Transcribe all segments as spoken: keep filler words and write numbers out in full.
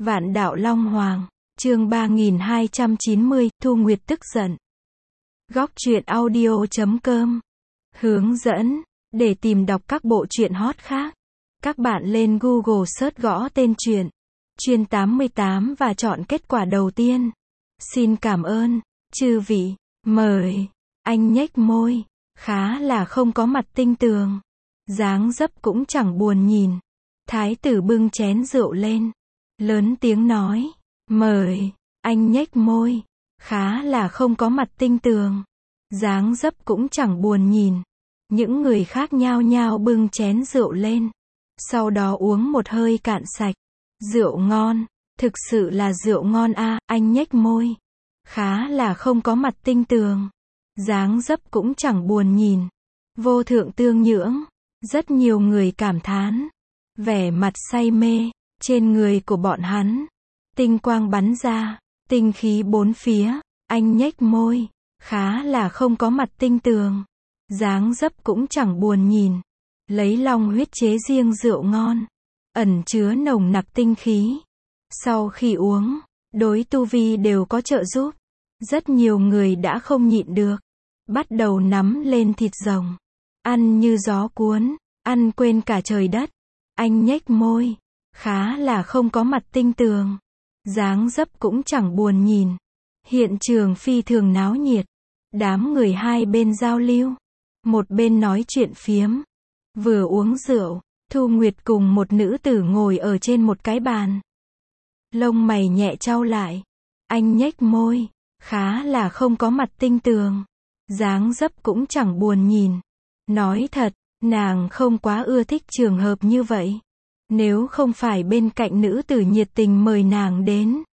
Vạn đạo Long Hoàng, chương ba nghìn hai trăm chín mươi, Thu Nguyệt tức giận. Góc truyện audio chấm com. Hướng dẫn, để tìm đọc các bộ truyện hot khác, các bạn lên Google search gõ tên truyện, Chuyên tám mươi tám và chọn kết quả đầu tiên. Xin cảm ơn, chư vị, mời. Anh nhếch môi, khá là không có mặt tinh tường. Dáng dấp cũng chẳng buồn nhìn. Thái tử bưng chén rượu lên, lớn tiếng nói, mời. Anh nhếch môi, khá là không có mặt tinh tường. Dáng dấp cũng chẳng buồn nhìn. Những người khác nhao nhao bưng chén rượu lên, sau đó uống một hơi cạn sạch. Rượu ngon, thực sự là rượu ngon a. Anh nhếch môi, khá là không có mặt tinh tường. Dáng dấp cũng chẳng buồn nhìn. Vô thượng tương nhưỡng. Rất nhiều người cảm thán. Vẻ mặt say mê, trên người của bọn hắn. Tinh quang bắn ra, tinh khí bốn phía. Anh nhếch môi, khá là không có mặt tinh tường. Dáng dấp cũng chẳng buồn nhìn. Lấy long huyết chế riêng rượu ngon, ẩn chứa nồng nặc tinh khí. Sau khi uống, đối tu vi đều có trợ giúp. Rất nhiều người đã không nhịn được, bắt đầu nắm lên thịt rồng, ăn như gió cuốn, ăn quên cả trời đất. Anh nhếch môi, khá là không có mặt tinh tường. Dáng dấp cũng chẳng buồn nhìn. Hiện trường phi thường náo nhiệt. Đám người hai bên giao lưu, một bên nói chuyện phiếm, vừa uống rượu. Thu Nguyệt cùng một nữ tử ngồi ở trên một cái bàn. Lông mày nhẹ chau lại. Anh nhếch môi, khá là không có mặt tinh tường. Dáng dấp cũng chẳng buồn nhìn. Nói thật, nàng không quá ưa thích trường hợp như vậy. Nếu không phải bên cạnh nữ tử nhiệt tình mời nàng đến,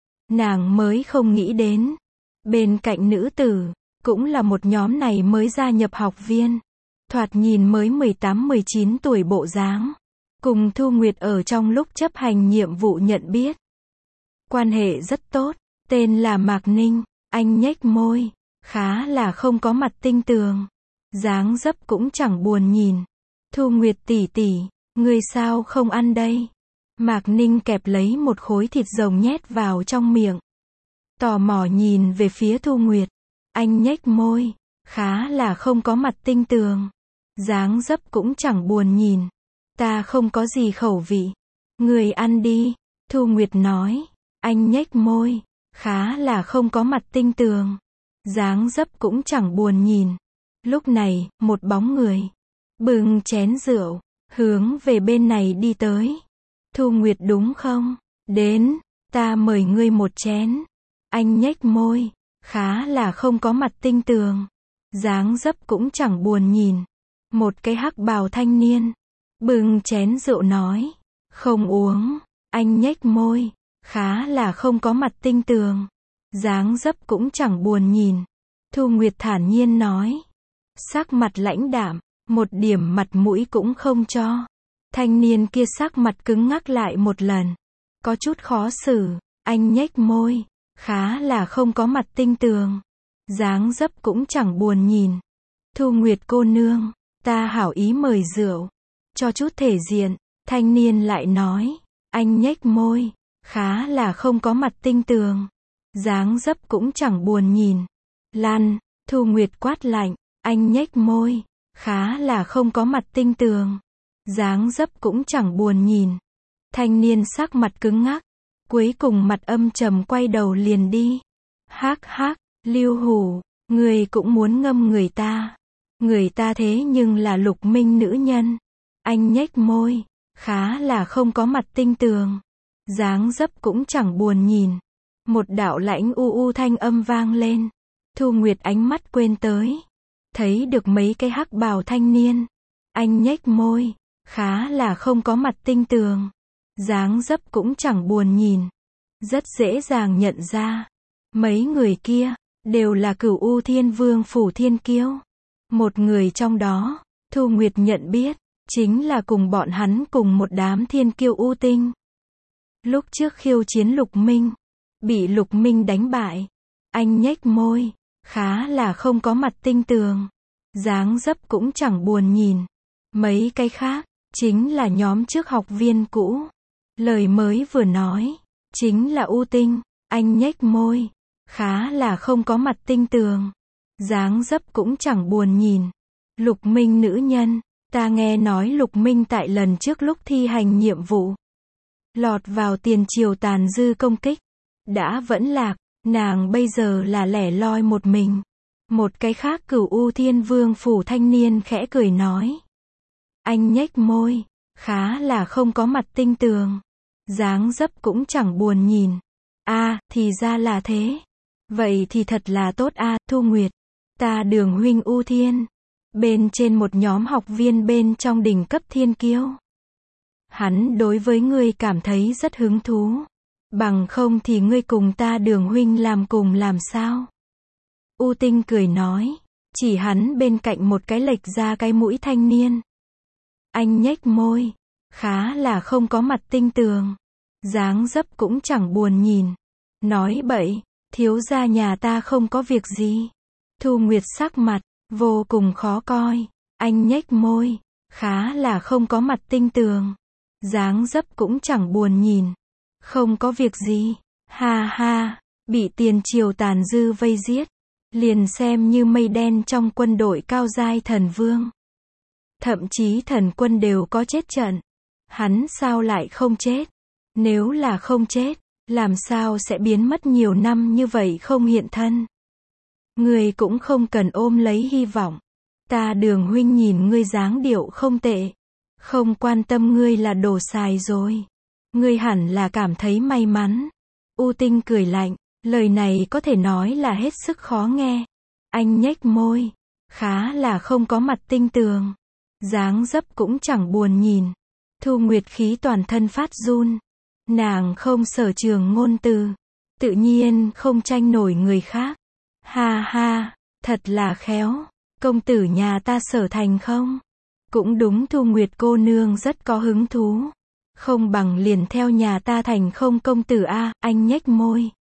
nàng mới không nghĩ đến. Bên cạnh nữ tử, cũng là một nhóm này mới gia nhập học viên. Thoạt nhìn mới mười tám mười chín tuổi bộ dáng. Cùng Thu Nguyệt ở trong lúc chấp hành nhiệm vụ nhận biết. Quan hệ rất tốt, tên là Mạc Ninh. Anh nhếch môi, khá là không có mặt tinh tường. Dáng dấp cũng chẳng buồn nhìn. Thu Nguyệt tỷ tỷ, người sao không ăn đây? Mạc Ninh kẹp lấy một khối thịt rồng nhét vào trong miệng. Tò mò nhìn về phía Thu Nguyệt. Anh nhếch môi, khá là không có mặt tinh tường. Dáng dấp cũng chẳng buồn nhìn. Ta không có gì khẩu vị. Người ăn đi. Thu Nguyệt nói. Anh nhếch môi, khá là không có mặt tinh tường. Dáng dấp cũng chẳng buồn nhìn. Lúc này, một bóng người bưng chén rượu, hướng về bên này đi tới. Thu Nguyệt đúng không? Đến, ta mời ngươi một chén. Anh nhếch môi, khá là không có mặt tinh tường. Dáng dấp cũng chẳng buồn nhìn. Một cái hắc bào thanh niên bưng chén rượu nói, không uống. Anh nhếch môi, khá là không có mặt tinh tường. Dáng dấp cũng chẳng buồn nhìn. Thu Nguyệt thản nhiên nói, sắc mặt lãnh đạm, một điểm mặt mũi cũng không cho. Thanh niên kia sắc mặt cứng ngắc lại một lần, có chút khó xử. Anh nhếch môi, khá là không có mặt tinh tường. Dáng dấp cũng chẳng buồn nhìn. Thu Nguyệt cô nương, ta hảo ý mời rượu, cho chút thể diện. Thanh niên lại nói, anh nhếch môi, khá là không có mặt tinh tường. Dáng dấp cũng chẳng buồn nhìn. Lăn. Thu Nguyệt quát lạnh. Anh nhếch môi, khá là không có mặt tinh tường. Dáng dấp cũng chẳng buồn nhìn. Thanh niên sắc mặt cứng ngắc, cuối cùng mặt âm trầm quay đầu liền đi. Hắc hắc, Lưu Hủ, người cũng muốn ngâm người ta. Người ta thế nhưng là Lục Minh nữ nhân. Anh nhếch môi, khá là không có mặt tinh tường. Dáng dấp cũng chẳng buồn nhìn. Một đạo lãnh u u thanh âm vang lên. Thu Nguyệt ánh mắt quên tới, thấy được mấy cái hắc bào thanh niên. Anh nhếch môi, khá là không có mặt tinh tường. Dáng dấp cũng chẳng buồn nhìn. Rất dễ dàng nhận ra, mấy người kia đều là Cửu U Thiên Vương phủ thiên kiêu. Một người trong đó, Thu Nguyệt nhận biết, chính là cùng bọn hắn cùng một đám thiên kiêu U Tinh. Lúc trước khiêu chiến Lục Minh, bị Lục Minh đánh bại. Anh nhếch môi, khá là không có mặt tinh tường. Dáng dấp cũng chẳng buồn nhìn. Mấy cái khác, chính là nhóm trước học viên cũ. Lời mới vừa nói, Chính là U Tinh. Anh nhếch môi. Khá là không có mặt tinh tường. Dáng dấp cũng chẳng buồn nhìn. Lục Minh nữ nhân. Ta nghe nói Lục Minh tại lần trước lúc thi hành nhiệm vụ, lọt vào tiền triều tàn dư công kích. Đã vẫn lạc. Nàng bây giờ là lẻ loi một mình. Một cái khác Cửu U Thiên Vương phủ thanh niên khẽ cười nói. Anh nhếch môi. Khá là không có mặt tinh tường. Dáng dấp cũng chẳng buồn nhìn. A, thì ra là thế. Vậy thì thật là tốt a, Thu Nguyệt. Ta Đường huynh U Thiên. Bên trên một nhóm học viên bên trong đỉnh cấp thiên kiêu. Hắn đối với ngươi cảm thấy rất hứng thú. Bằng không thì ngươi cùng ta Đường huynh làm cùng làm sao? U Tinh cười nói. Chỉ hắn bên cạnh một cái lệch ra cái mũi thanh niên. Anh nhếch môi. Khá là không có mặt tinh tường. Dáng dấp cũng chẳng buồn nhìn. Nói bậy. Thiếu gia nhà ta không có việc gì. Thu Nguyệt sắc mặt vô cùng khó coi. Anh nhếch môi. Khá là không có mặt tinh tường. Dáng dấp cũng chẳng buồn nhìn. Không có việc gì. Ha ha. Bị tiền triều tàn dư vây giết. Liền xem như mây đen trong quân đội cao giai thần vương. Thậm chí thần quân đều có chết trận. Hắn sao lại không chết? Nếu là không chết, làm sao sẽ biến mất nhiều năm như vậy không hiện thân? Ngươi cũng không cần ôm lấy hy vọng. Ta Đường huynh nhìn ngươi dáng điệu không tệ. Không quan tâm ngươi là đồ xài rồi. Ngươi hẳn là cảm thấy may mắn. U Tinh cười lạnh. Lời này có thể nói là hết sức khó nghe. Anh nhếch môi. Khá là không có mặt tinh tường. Dáng dấp cũng chẳng buồn nhìn. Thu Nguyệt khí toàn thân phát run. Nàng không sở trường ngôn từ. Tự nhiên không tranh nổi người khác. Ha ha, thật là khéo. Công tử nhà ta Sở Thành không? Cũng đúng, Thu Nguyệt cô nương rất có hứng thú. Không bằng liền theo nhà ta thành không công tử a. Anh nhếch môi.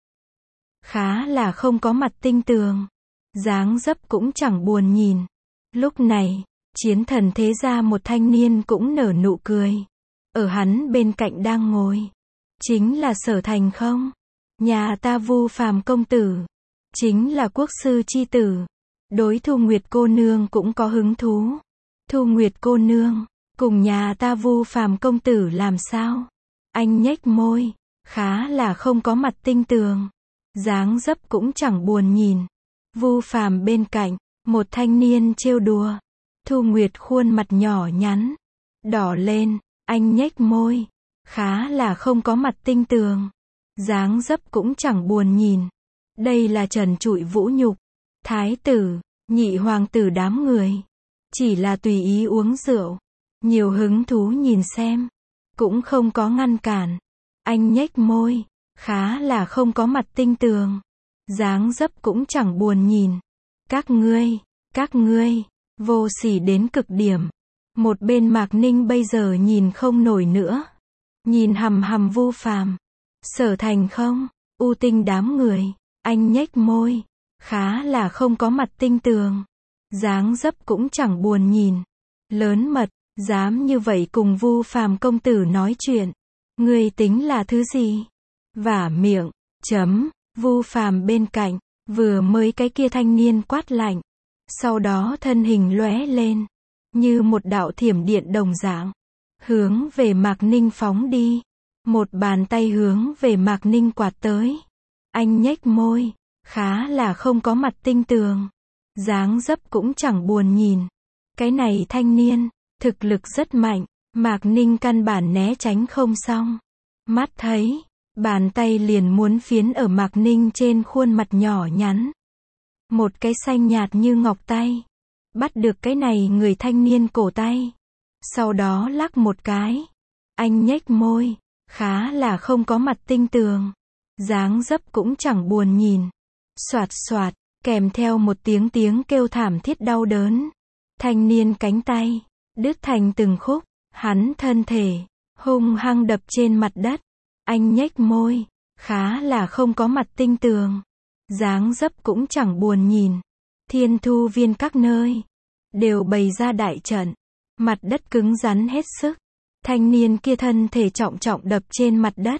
Khá là không có mặt tinh tường. Dáng dấp cũng chẳng buồn nhìn. Lúc này, Chiến Thần thế gia một thanh niên cũng nở nụ cười. Ở hắn bên cạnh đang ngồi. Chính là Sở Thành không? Nhà ta Vu Phàm công tử. Chính là quốc sư chi tử. Đối Thu Nguyệt cô nương cũng có hứng thú. Thu Nguyệt cô nương, cùng nhà ta Vu Phàm công tử làm sao? Anh nhếch môi. Khá là không có mặt tinh tường. Dáng dấp cũng chẳng buồn nhìn. Vu Phàm bên cạnh, một thanh niên trêu đùa. Thu Nguyệt khuôn mặt nhỏ nhắn, đỏ lên. Anh nhếch môi. Khá là không có mặt tinh tường. Dáng dấp cũng chẳng buồn nhìn. Đây là trần trụi vũ nhục. Thái tử, nhị hoàng tử đám người. Chỉ là tùy ý uống rượu. Nhiều hứng thú nhìn xem. Cũng không có ngăn cản. Anh nhếch môi. Khá là không có mặt tinh tường. Dáng dấp cũng chẳng buồn nhìn. Các ngươi, các ngươi, vô sỉ đến cực điểm. Một bên Mạc Ninh bây giờ nhìn không nổi nữa. Nhìn hằm hằm Vu Phàm. Sở Thành không? U Tinh đám người. Anh nhếch môi. Khá là không có mặt tinh tường. Dáng dấp cũng chẳng buồn nhìn. Lớn mật, dám như vậy cùng Vu Phàm công tử nói chuyện. Ngươi tính là thứ gì? Vả miệng. Chấm. Vu Phàm bên cạnh, vừa mới cái kia thanh niên quát lạnh. Sau đó thân hình lóe lên. Như một đạo thiểm điện đồng dạng. Hướng về Mạc Ninh phóng đi. Một bàn tay hướng về Mạc Ninh quạt tới. Anh nhếch môi. Khá là không có mặt tinh tường. Dáng dấp cũng chẳng buồn nhìn. Cái này thanh niên, thực lực rất mạnh. Mạc Ninh căn bản né tránh không xong. Mắt thấy, bàn tay liền muốn phiến ở Mạc Ninh trên khuôn mặt nhỏ nhắn. Một cái xanh nhạt như ngọc tay. Bắt được cái này người thanh niên cổ tay. Sau đó lắc một cái. Anh nhếch môi. Khá là không có mặt tinh tường. Dáng dấp cũng chẳng buồn nhìn. Soạt soạt, kèm theo một tiếng tiếng kêu thảm thiết đau đớn. Thanh niên cánh tay, đứt thành từng khúc. Hắn thân thể, hung hăng đập trên mặt đất. Anh nhếch môi. Khá là không có mặt tinh tường. Dáng dấp cũng chẳng buồn nhìn. Thiên thu viên các nơi đều bày ra đại trận. Mặt đất cứng rắn hết sức. Thanh niên kia thân thể trọng trọng đập trên mặt đất.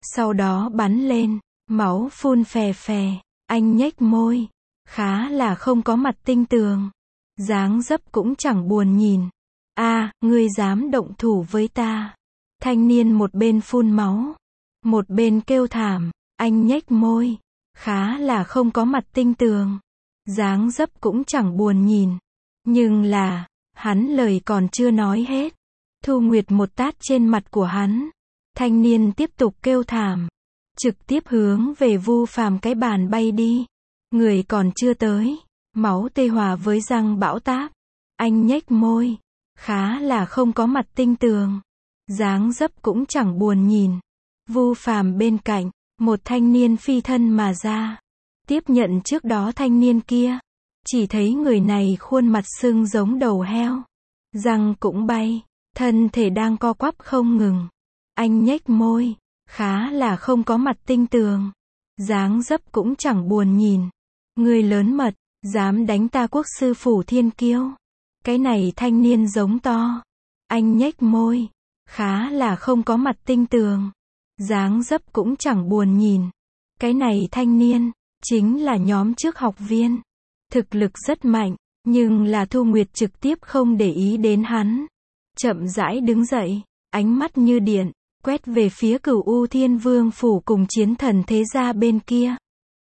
sau đó bắn lên, máu phun phè phè, anh nhếch môi, khá là không có mặt tinh tường, dáng dấp cũng chẳng buồn nhìn. A, ngươi dám động thủ với ta. Thanh niên một bên phun máu, một bên kêu thảm, anh nhếch môi, khá là không có mặt tinh tường, dáng dấp cũng chẳng buồn nhìn. Nhưng là, hắn lời còn chưa nói hết, Thu Nguyệt một tát trên mặt của hắn. Thanh niên tiếp tục kêu thảm, trực tiếp hướng về Vu Phàm cái bàn bay đi. Người còn chưa tới, máu tê hòa với răng bão táp. Anh nhếch môi, khá là không có mặt tinh tường, dáng dấp cũng chẳng buồn nhìn. Vu Phàm bên cạnh, một thanh niên phi thân mà ra, tiếp nhận trước đó thanh niên kia. Chỉ thấy người này khuôn mặt sưng giống đầu heo, răng cũng bay, thân thể đang co quắp không ngừng. Anh nhếch môi, khá là không có mặt tinh tường, dáng dấp cũng chẳng buồn nhìn. Người lớn mật, dám đánh ta quốc sư phủ thiên kiêu. Cái này thanh niên giống to. Anh nhếch môi, khá là không có mặt tinh tường, dáng dấp cũng chẳng buồn nhìn. Cái này thanh niên, chính là nhóm trước học viên. Thực lực rất mạnh, nhưng là Thu Nguyệt trực tiếp không để ý đến hắn. Chậm rãi đứng dậy, ánh mắt như điện, quét về phía Cửu U Thiên Vương phủ cùng chiến thần thế gia bên kia.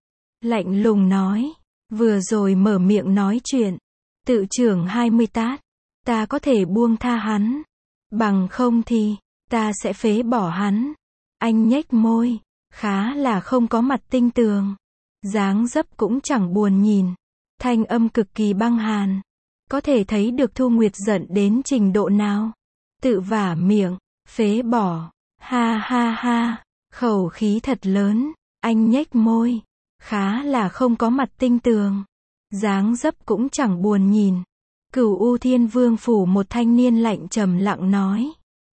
Lạnh lùng nói, vừa rồi mở miệng nói chuyện, tự trưởng hai mươi tát, ta có thể buông tha hắn, bằng không thì, ta sẽ phế bỏ hắn. Anh nhếch môi, khá là không có mặt tinh tường, dáng dấp cũng chẳng buồn nhìn. Thanh âm cực kỳ băng hàn, có thể thấy được Thu Nguyệt giận đến trình độ nào. Tự vả miệng, phế bỏ, ha ha ha, khẩu khí thật lớn. Anh nhếch môi, khá là không có mặt tinh tường, dáng dấp cũng chẳng buồn nhìn. Cửu U Thiên Vương phủ một thanh niên lạnh trầm lặng nói,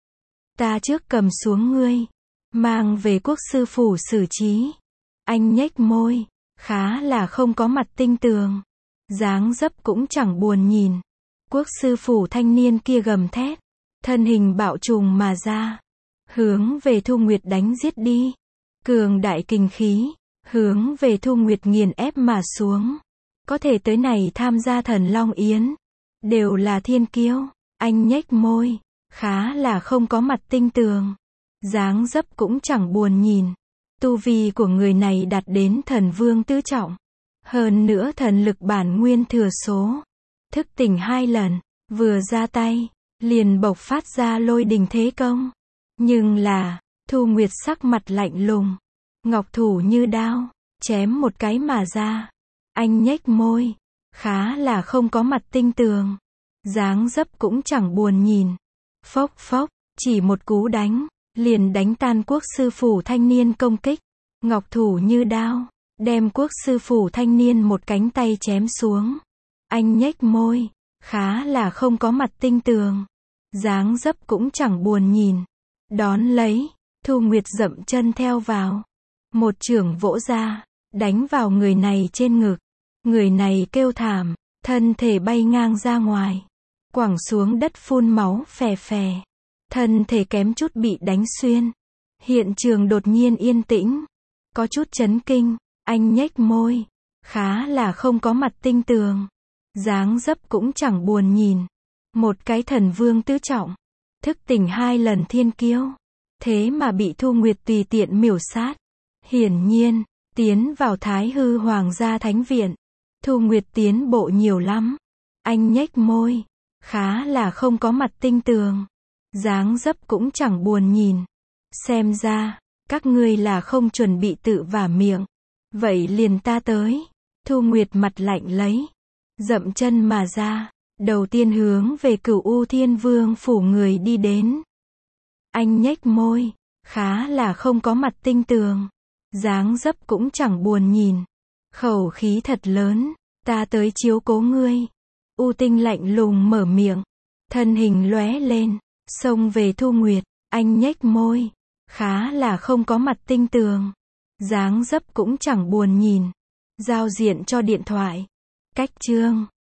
ta trước cầm xuống ngươi, mang về quốc sư phủ xử trí. Anh nhếch môi, khá là không có mặt tinh tường, dáng dấp cũng chẳng buồn nhìn. Quốc sư phủ thanh niên kia gầm thét, thân hình bạo trùng mà ra, hướng về Thu Nguyệt đánh giết đi. Cường đại kinh khí, hướng về Thu Nguyệt nghiền ép mà xuống. Có thể tới này tham gia Thần Long Yến, đều là thiên kiêu. Anh nhếch môi, khá là không có mặt tinh tường, dáng dấp cũng chẳng buồn nhìn. Tu vi của người này đạt đến thần vương tứ trọng, hơn nữa thần lực bản nguyên thừa số. Thức tỉnh hai lần, vừa ra tay, liền bộc phát ra lôi đình thế công. Nhưng là, Thu Nguyệt sắc mặt lạnh lùng, ngọc thủ như đao, chém một cái mà ra. Anh nhếch môi, khá là không có mặt tinh tường, dáng dấp cũng chẳng buồn nhìn. Phốc phốc, chỉ một cú đánh, liền đánh tan quốc sư phủ thanh niên công kích. Ngọc thủ như đao, đem quốc sư phủ thanh niên một cánh tay chém xuống. Anh nhếch môi, khá là không có mặt tinh tường, dáng dấp cũng chẳng buồn nhìn. Đón lấy, Thu Nguyệt dậm chân theo vào, một chưởng vỗ ra, đánh vào người này trên ngực. Người này kêu thảm, thân thể bay ngang ra ngoài, quẳng xuống đất phun máu phè phè, thân thể kém chút bị đánh xuyên. Hiện trường đột nhiên yên tĩnh, có chút chấn kinh. Anh nhếch môi, khá là không có mặt tinh tường, dáng dấp cũng chẳng buồn nhìn. Một cái thần vương tứ trọng, thức tỉnh hai lần thiên kiêu, thế mà bị Thu Nguyệt tùy tiện miểu sát. Hiển nhiên, tiến vào Thái Hư Hoàng gia thánh viện, Thu Nguyệt tiến bộ nhiều lắm. Anh nhếch môi, khá là không có mặt tinh tường, dáng dấp cũng chẳng buồn nhìn. Xem ra, các ngươi là không chuẩn bị tự vả miệng. Vậy liền ta tới. Thu Nguyệt mặt lạnh lấy, dậm chân mà ra, đầu tiên hướng về Cửu U Thiên Vương phủ người đi đến. Anh nhếch môi, khá là không có mặt tinh tường, dáng dấp cũng chẳng buồn nhìn. Khẩu khí thật lớn, ta tới chiếu cố ngươi. U Tinh lạnh lùng mở miệng, thân hình lóe lên, xông về Thu Nguyệt. Anh nhếch môi, khá là không có mặt tinh tường, dáng dấp cũng chẳng buồn nhìn. Giao diện cho điện thoại. Cách chương